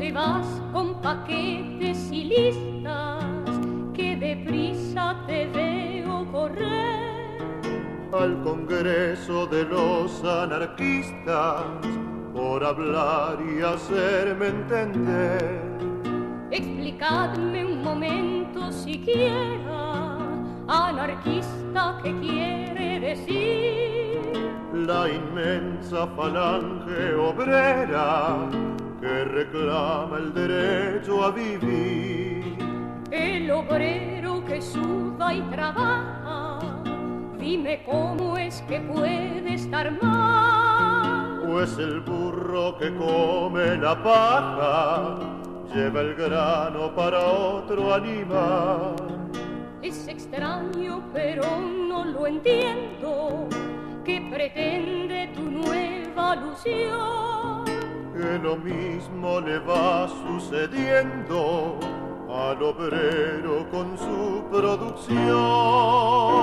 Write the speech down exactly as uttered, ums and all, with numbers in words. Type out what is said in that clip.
te vas con paquetes y listas, que deprisa te veo correr. Al Congreso de los Anarquistas, por hablar y hacerme entender. Explicadme un momento siquiera, anarquista, ¿qué quiere decir? La inmensa falange obrera que reclama el derecho a vivir. El obrero que suda y trabaja, dime cómo es que puede estar mal. Pues el burro que come la paja lleva el grano para otro animal. Es extraño, pero no lo entiendo. ¿Qué pretende tu nueva alusión? Que lo mismo le va sucediendo al obrero con su producción.